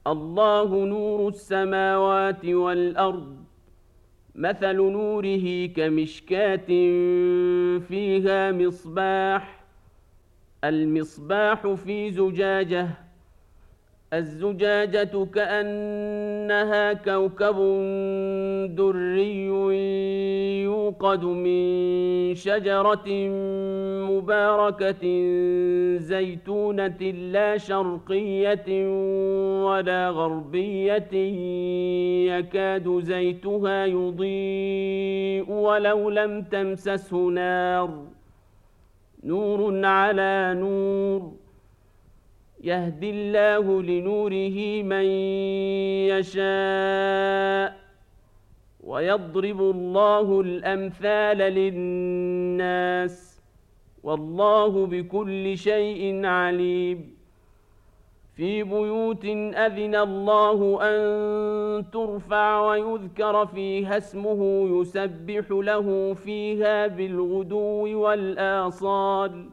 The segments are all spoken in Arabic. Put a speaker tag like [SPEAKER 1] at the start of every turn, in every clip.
[SPEAKER 1] الله نور السماوات والأرض. مثل نوره كمشكاة فيها مصباح، المصباح في زجاجة، الزجاجة كأنها كوكب دري يوقد من شجرة مباركة زيتونة لا شرقية ولا غربية يكاد زيتها يضيء ولو لم تمسسه نار، نور على نور، يهدي الله لنوره من يشاء، ويضرب الله الأمثال للناس، والله بكل شيء عليم. في بيوت أذن الله أن ترفع ويذكر فيها اسمه يسبح له فيها بالغدو والآصال،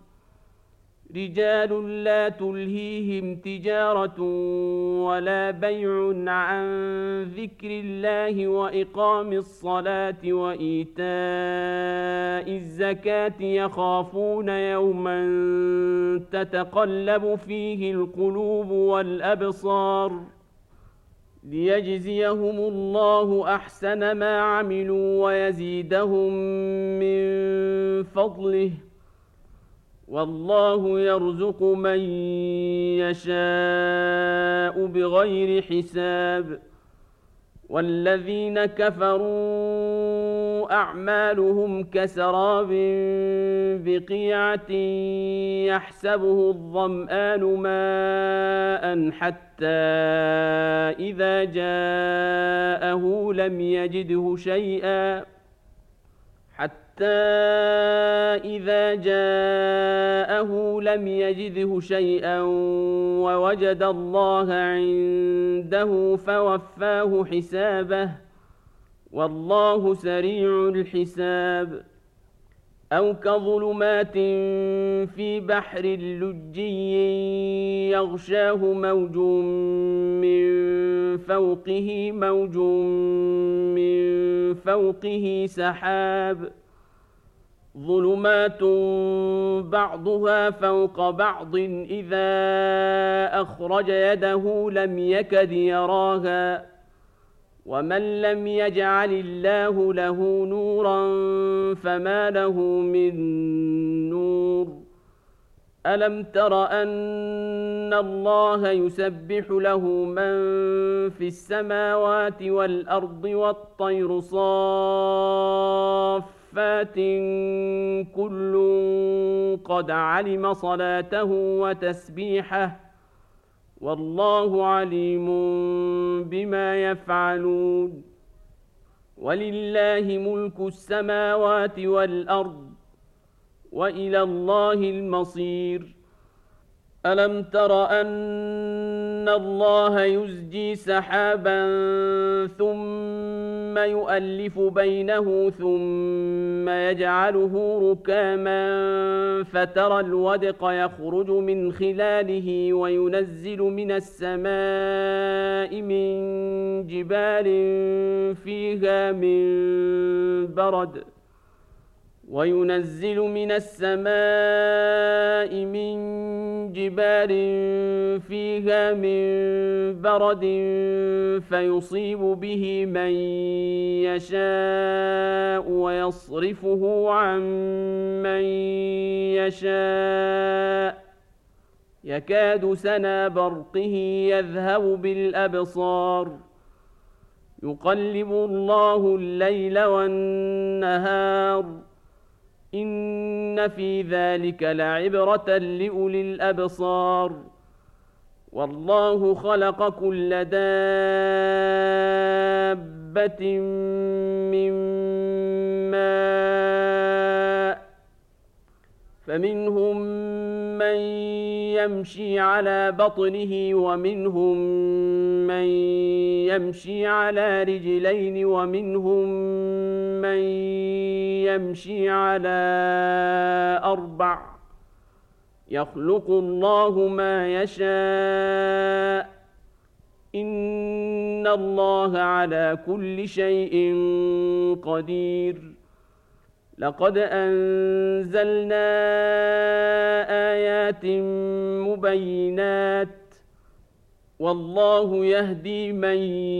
[SPEAKER 1] رجال لا تلهيهم تجارة ولا بيع عن ذكر الله وإقام الصلاة وإيتاء الزكاة يخافون يوما تتقلب فيه القلوب والأبصار، ليجزيهم الله أحسن ما عملوا ويزيدهم من فضله، والله يرزق من يشاء بغير حساب. والذين كفروا أعمالهم كسراب بقيعة يحسبه الظمآن ماء حتى إذا جاءه لم يجده شيئا ووجد الله عنده فوفاه حسابه، والله سريع الحساب. أو كظلمات في بحر لجي يغشاه موج من فوقه سحاب، ظلمات بعضها فوق بعض إذا أخرج يده لم يكد يراها، ومن لم يجعل الله له نورا فما له من نور. ألم تر أن الله يسبح له من في السماوات والأرض والطير صافات كل قد علم صلاته وتسبيحه، والله عليم بما يفعلون. ولله ملك السماوات والأرض وإلى الله المصير. ألم تر أن الله يزجي سحابا ثم يؤلف بينه ثم يجعله ركاما فترى الودق يخرج من خلاله وينزل من السماء من جبال فيها من برد فيصيب به من يشاء ويصرفه عن من يشاء يكاد سنا برقه يذهب بالأبصار، يقلب الله الليل والنهار، إن في ذلك لعبرة لأولي الأبصار. والله خلق كل دابة من ماء فمنهم من يمشي على بطنه ومنهم من يمشي على رجلين ومنهم من يمشي على أربع، يخلق الله ما يشاء إن الله على كل شيء قدير. لقد أنزلنا آيات مبينات والله يهدي من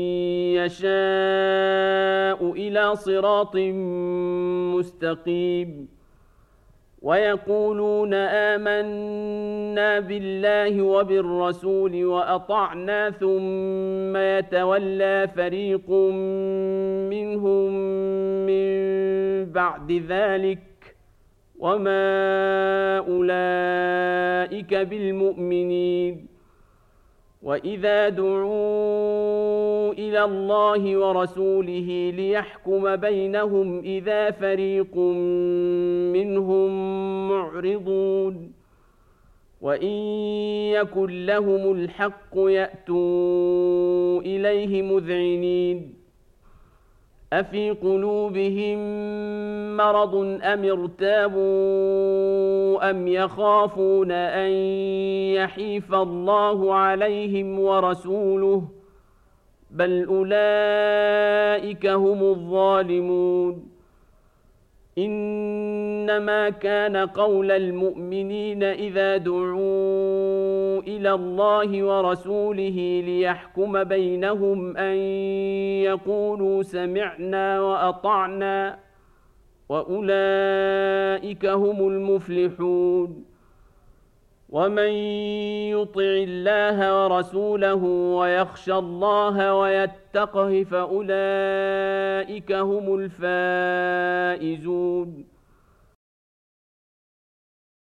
[SPEAKER 1] يشاء إلى صراط مستقيم. ويقولون آمنا بالله وبالرسول وأطعنا ثم يتولى فريق منهم من بعد ذلك وما أولئك بالمؤمنين. وإذا دعوا إلى الله ورسوله ليحكم بينهم إذا فريق منهم معرضون. وإن يكن لهم الحق يأتوا إليه مذعنين. أفي قلوبهم مرض أم ارتابوا أم يخافون أن يحيف الله عليهم ورسوله بل أولئك هم الظالمون. إنما كان قول المؤمنين إذا دعوا إلى الله ورسوله ليحكم بينهم أن يقولوا سمعنا وأطعنا وأولئك هم المفلحون. ومن يطع الله ورسوله ويخشى الله ويتقه فأولئك هم الفائزون.